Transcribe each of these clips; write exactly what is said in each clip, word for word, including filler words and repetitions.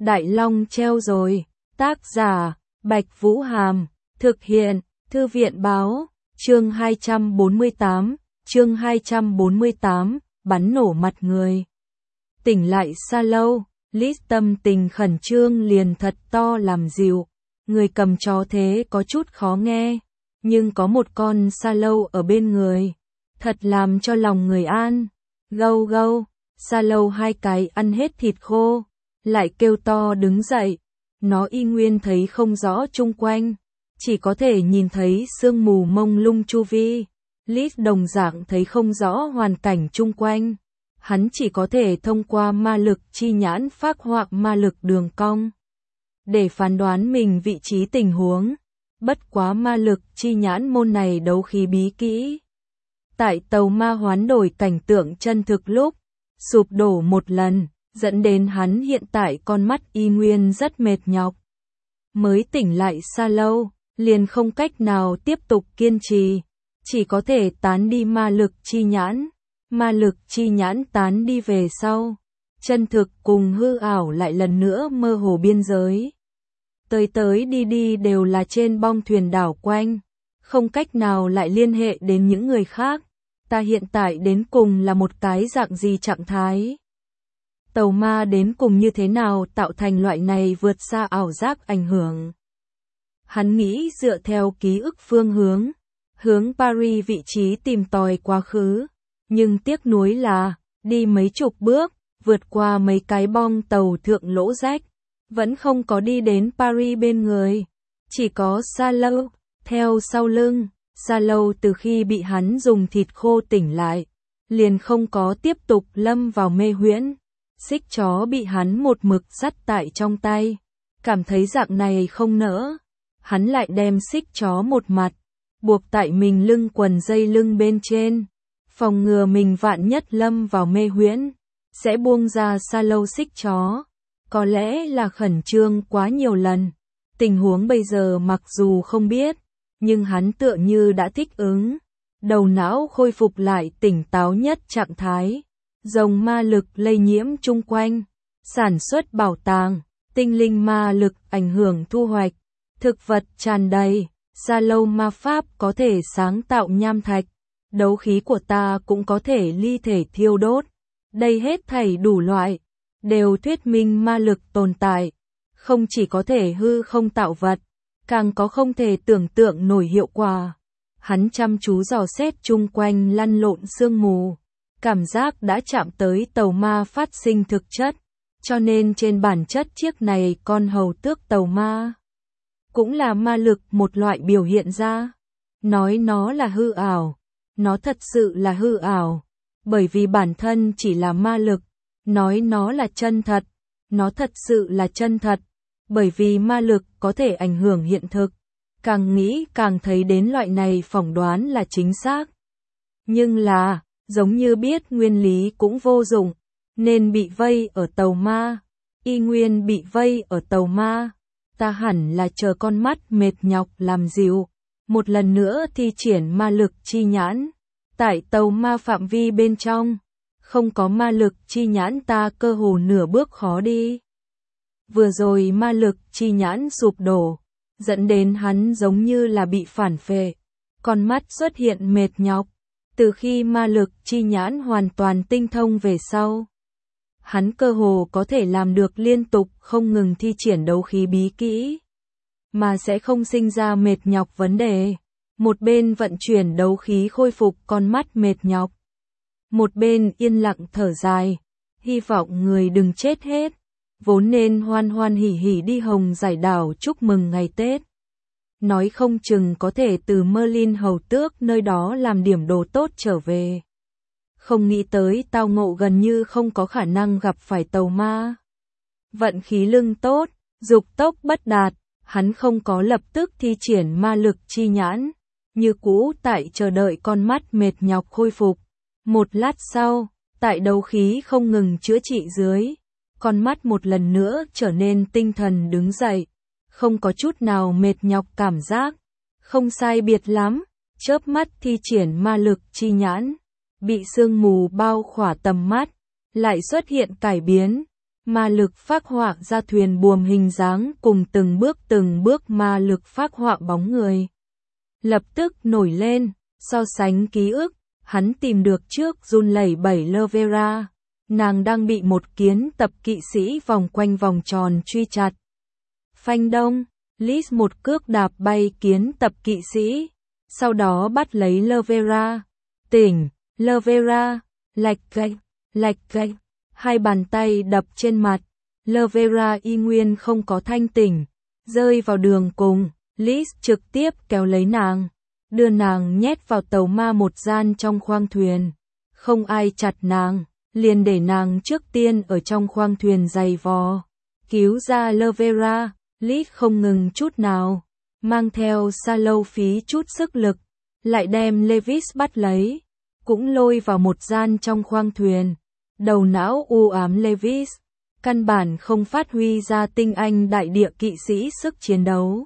Đại Long treo rồi. Tác giả, Bạch Vũ Hàm. Thực hiện, Thư viện Báo. Chương hai trăm bốn mươi tám. Chương hai trăm bốn mươi tám. Bắn nổ mặt người. Tỉnh lại xa lâu, Liz tâm tình khẩn trương liền thật to làm dịu. Người cầm chó thế có chút khó nghe, nhưng có một con sa lâu ở bên người, thật làm cho lòng người an. Gâu gâu, sa lâu hai cái ăn hết thịt khô, lại kêu to đứng dậy. Nó y nguyên thấy không rõ chung quanh, chỉ có thể nhìn thấy sương mù mông lung chu vi. Liz đồng dạng thấy không rõ hoàn cảnh chung quanh. Hắn chỉ có thể thông qua ma lực chi nhãn phác họa ma lực đường cong để phán đoán mình vị trí tình huống. Bất quá ma lực chi nhãn môn này đấu khí bí kỹ, tại tàu ma hoán đổi cảnh tượng chân thực lúc sụp đổ một lần, dẫn đến hắn hiện tại con mắt y nguyên rất mệt nhọc. Mới tỉnh lại xa lâu, liền không cách nào tiếp tục kiên trì, chỉ có thể tán đi ma lực chi nhãn. Ma lực chi nhãn tán đi về sau, chân thực cùng hư ảo lại lần nữa mơ hồ biên giới. Tới tới đi đi đều là trên bong thuyền đảo quanh, không cách nào lại liên hệ đến những người khác. Ta hiện tại đến cùng là một cái dạng gì trạng thái? Tàu ma đến cùng như thế nào tạo thành loại này vượt xa ảo giác ảnh hưởng? Hắn nghĩ dựa theo ký ức phương hướng, hướng Paris vị trí tìm tòi quá khứ. Nhưng tiếc nuối là, đi mấy chục bước, vượt qua mấy cái bong tàu thượng lỗ rách, vẫn không có đi đến Paris bên người. Chỉ có sa lâu, theo sau lưng. Sa lâu từ khi bị hắn dùng thịt khô tỉnh lại, liền không có tiếp tục lâm vào mê huyễn. Xích chó bị hắn một mực dắt tại trong tay, cảm thấy dạng này không nỡ. Hắn lại đem xích chó một mặt, buộc tại mình lưng quần dây lưng bên trên. Phòng ngừa mình vạn nhất lâm vào mê huyễn, sẽ buông ra sa lâu xích chó. Có lẽ là khẩn trương quá nhiều lần. Tình huống bây giờ mặc dù không biết, nhưng hắn tựa như đã thích ứng. Đầu não khôi phục lại tỉnh táo nhất trạng thái. Dòng ma lực lây nhiễm chung quanh. Sản xuất bảo tàng, tinh linh ma lực ảnh hưởng thu hoạch. Thực vật tràn đầy, sa lâu ma pháp có thể sáng tạo nham thạch. Đấu khí của ta cũng có thể ly thể thiêu đốt. Đây hết thảy đủ loại, đều thuyết minh ma lực tồn tại. Không chỉ có thể hư không tạo vật, càng có không thể tưởng tượng nổi hiệu quả. Hắn chăm chú dò xét chung quanh lăn lộn sương mù. Cảm giác đã chạm tới tàu ma phát sinh thực chất. Cho nên trên bản chất chiếc này con hầu tước tàu ma cũng là ma lực một loại biểu hiện ra. Nói nó là hư ảo, nó thật sự là hư ảo, bởi vì bản thân chỉ là ma lực. Nói nó là chân thật, nó thật sự là chân thật, bởi vì ma lực có thể ảnh hưởng hiện thực. Càng nghĩ càng thấy đến loại này phỏng đoán là chính xác. Nhưng là, giống như biết nguyên lý cũng vô dụng, nên bị vây ở tàu ma, y nguyên bị vây ở tàu ma. Ta hẳn là chờ con mắt mệt nhọc làm dịu, một lần nữa thi triển ma lực chi nhãn. Tại tàu ma phạm vi bên trong, không có ma lực chi nhãn ta cơ hồ nửa bước khó đi. Vừa rồi ma lực chi nhãn sụp đổ, dẫn đến hắn giống như là bị phản phệ, con mắt xuất hiện mệt nhọc. Từ khi ma lực chi nhãn hoàn toàn tinh thông về sau, hắn cơ hồ có thể làm được liên tục không ngừng thi triển đấu khí bí kỹ, mà sẽ không sinh ra mệt nhọc vấn đề. Một bên vận chuyển đấu khí khôi phục con mắt mệt nhọc, một bên yên lặng thở dài, hy vọng người đừng chết hết. Vốn nên hoan hoan hỉ hỉ đi Hồng Giải đảo chúc mừng ngày Tết. Nói không chừng có thể từ Merlin hầu tước nơi đó làm điểm đồ tốt trở về. Không nghĩ tới tao ngộ gần như không có khả năng gặp phải tàu ma. Vận khí lưng tốt, dục tốc bất đạt, hắn không có lập tức thi triển ma lực chi nhãn. Như cũ tại chờ đợi con mắt mệt nhọc khôi phục. Một lát sau, tại đấu khí không ngừng chữa trị dưới, con mắt một lần nữa trở nên tinh thần đứng dậy, không có chút nào mệt nhọc cảm giác. Không sai biệt lắm, chớp mắt thi triển ma lực chi nhãn, bị sương mù bao khỏa tầm mắt, lại xuất hiện cải biến. Ma lực phác họa ra thuyền buồm hình dáng cùng từng bước từng bước ma lực phác họa bóng người. Lập tức nổi lên, so sánh ký ức, hắn tìm được trước run lẩy bẩy Lovera. Nàng đang bị một kiến tập kỵ sĩ vòng quanh vòng tròn truy chặt. Phanh đông, Liz một cước đạp bay kiến tập kỵ sĩ, sau đó bắt lấy Lovera. Tỉnh, Lovera, lạch gạch, lạch gạch, hai bàn tay đập trên mặt. Lovera y nguyên không có thanh tỉnh, rơi vào đường cùng, Liz trực tiếp kéo lấy nàng, đưa nàng nhét vào tàu ma một gian trong khoang thuyền. Không ai chặt nàng, liền để nàng trước tiên ở trong khoang thuyền giày vò. Cứu ra Lovera, Liz không ngừng chút nào, mang theo Sallow phí chút sức lực, lại đem Levis bắt lấy, cũng lôi vào một gian trong khoang thuyền. Đầu não u ám Levis, căn bản không phát huy ra tinh anh đại địa kỵ sĩ sức chiến đấu.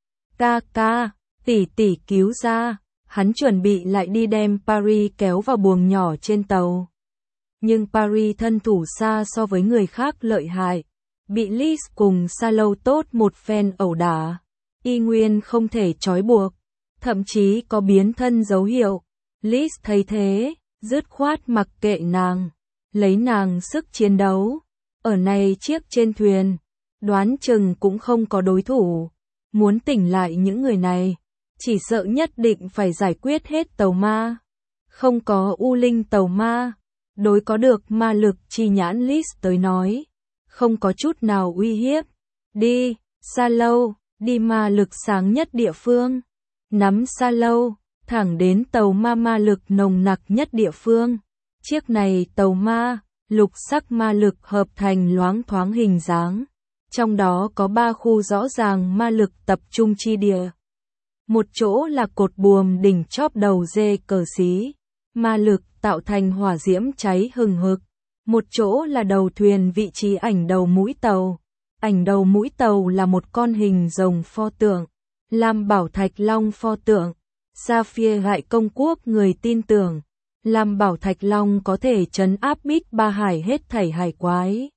Ca ca, tỷ tỷ cứu ra, hắn chuẩn bị lại đi đem Paris kéo vào buồng nhỏ trên tàu. Nhưng Paris thân thủ xa so với người khác lợi hại, bị Liz cùng Sallow tốt một phen ẩu đả, y nguyên không thể trói buộc, thậm chí có biến thân dấu hiệu. Liz thấy thế, dứt khoát mặc kệ nàng, lấy nàng sức chiến đấu, ở này chiếc trên thuyền, đoán chừng cũng không có đối thủ. Muốn tỉnh lại những người này, chỉ sợ nhất định phải giải quyết hết tàu ma. Không có u linh tàu ma, đối có được ma lực chi nhãn Liz tới nói, không có chút nào uy hiếp. Đi, Sallow, đi ma lực sáng nhất địa phương. Nắm Sallow, thẳng đến tàu ma ma lực nồng nặc nhất địa phương. Chiếc này tàu ma, lục sắc ma lực hợp thành loáng thoáng hình dáng. Trong đó có ba khu rõ ràng ma lực tập trung chi địa. Một chỗ là cột buồm đỉnh chóp đầu dê cờ xí, ma lực tạo thành hỏa diễm cháy hừng hực. Một chỗ là đầu thuyền vị trí ảnh đầu mũi tàu. Ảnh đầu mũi tàu là một con hình rồng pho tượng, Lam Bảo Thạch Long pho tượng. Sapphire Gại Công Quốc người tin tưởng, Lam Bảo Thạch Long có thể trấn áp Bích Ba Hải hết thảy hải quái,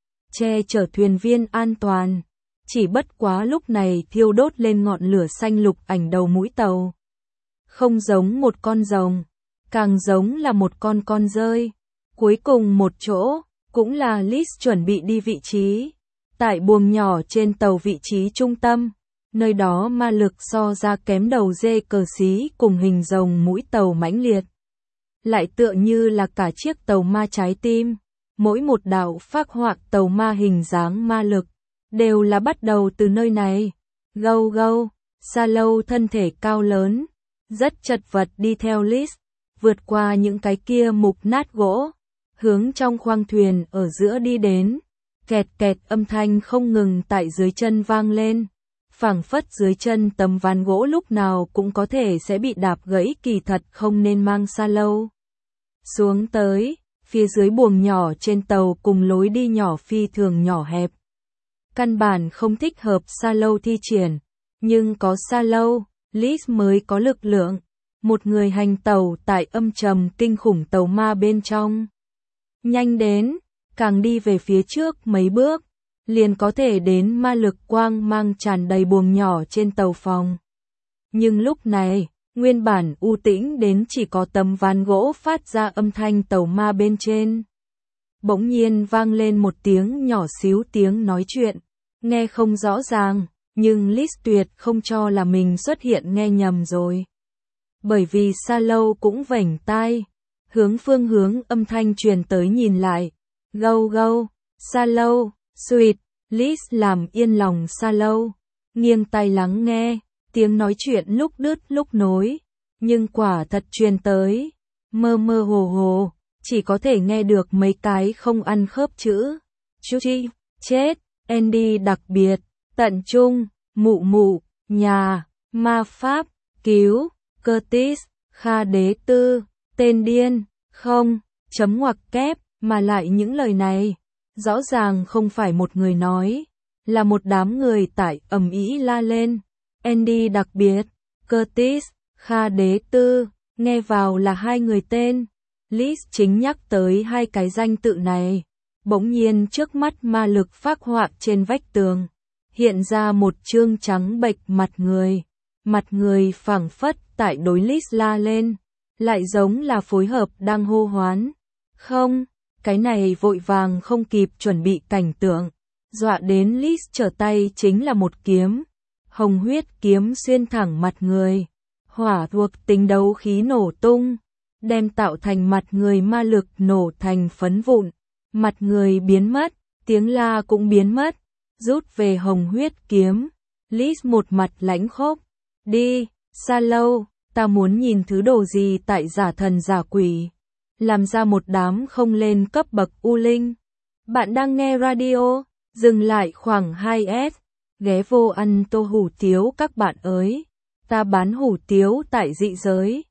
che chở thuyền viên an toàn. Chỉ bất quá lúc này thiêu đốt lên ngọn lửa xanh lục ảnh đầu mũi tàu. Không giống một con rồng, càng giống là một con con rơi. Cuối cùng một chỗ, cũng là Liz chuẩn bị đi vị trí. Tại buồng nhỏ trên tàu vị trí trung tâm, nơi đó ma lực so ra kém đầu dê cờ xí cùng hình rồng mũi tàu mãnh liệt. Lại tựa như là cả chiếc tàu ma trái tim. Mỗi một đạo phác họa tàu ma hình dáng ma lực, đều là bắt đầu từ nơi này. Gâu gâu, Sallow thân thể cao lớn, rất chật vật đi theo Liz, vượt qua những cái kia mục nát gỗ, hướng trong khoang thuyền ở giữa đi đến. Kẹt kẹt âm thanh không ngừng tại dưới chân vang lên, phảng phất dưới chân tấm ván gỗ lúc nào cũng có thể sẽ bị đạp gãy, kỳ thật không nên mang Sallow xuống tới. Phía dưới buồng nhỏ trên tàu cùng lối đi nhỏ phi thường nhỏ hẹp, căn bản không thích hợp Sallow thi triển, nhưng có Sallow, Liz mới có lực lượng, một người hành tàu tại âm trầm kinh khủng tàu ma bên trong. Nhanh đến, càng đi về phía trước mấy bước, liền có thể đến ma lực quang mang tràn đầy buồng nhỏ trên tàu phòng. Nhưng lúc này, nguyên bản u tĩnh đến chỉ có tấm ván gỗ phát ra âm thanh tàu ma bên trên. Bỗng nhiên vang lên một tiếng nhỏ xíu tiếng nói chuyện, nghe không rõ ràng, nhưng Liz tuyệt không cho là mình xuất hiện nghe nhầm rồi. Bởi vì Sallow cũng vểnh tai, hướng phương hướng âm thanh truyền tới nhìn lại. Gâu gâu, Sallow, sweet, Liz làm yên lòng Sallow, nghiêng tai lắng nghe. Tiếng nói chuyện lúc đứt lúc nối, nhưng quả thật truyền tới, mơ mơ hồ hồ, chỉ có thể nghe được mấy cái không ăn khớp chữ. Chuchi, chết, Andy đặc biệt, tận trung, mụ mụ, nhà, ma pháp, cứu, Curtis, Kha đế tư, tên điên, không, chấm ngoặc kép, mà lại những lời này, rõ ràng không phải một người nói, là một đám người tại ầm ĩ la lên. Andy đặc biệt, Curtis, Kha đế tư, nghe vào là hai người tên. Liz chính nhắc tới hai cái danh tự này, Bỗng nhiên trước mắt ma lực phác họa trên vách tường, hiện ra một chương trắng bệch mặt người. Mặt người phảng phất tại đối Liz la lên, lại giống là phối hợp đang hô hoán. Không, cái này vội vàng không kịp chuẩn bị cảnh tượng, dọa đến Liz trở tay chính là một kiếm. Hồng huyết kiếm xuyên thẳng mặt người, hỏa thuộc tính đấu khí nổ tung, đem tạo thành mặt người ma lực nổ thành phấn vụn. Mặt người biến mất, tiếng la cũng biến mất, rút về hồng huyết kiếm. Liz một mặt lãnh khốc, đi, xa lâu, ta muốn nhìn thứ đồ gì tại giả thần giả quỷ, làm ra một đám không lên cấp bậc u linh. Bạn đang nghe radio, dừng lại khoảng hai S, ghé vô ăn tô hủ tiếu các bạn ơi, ta bán hủ tiếu tại dị giới.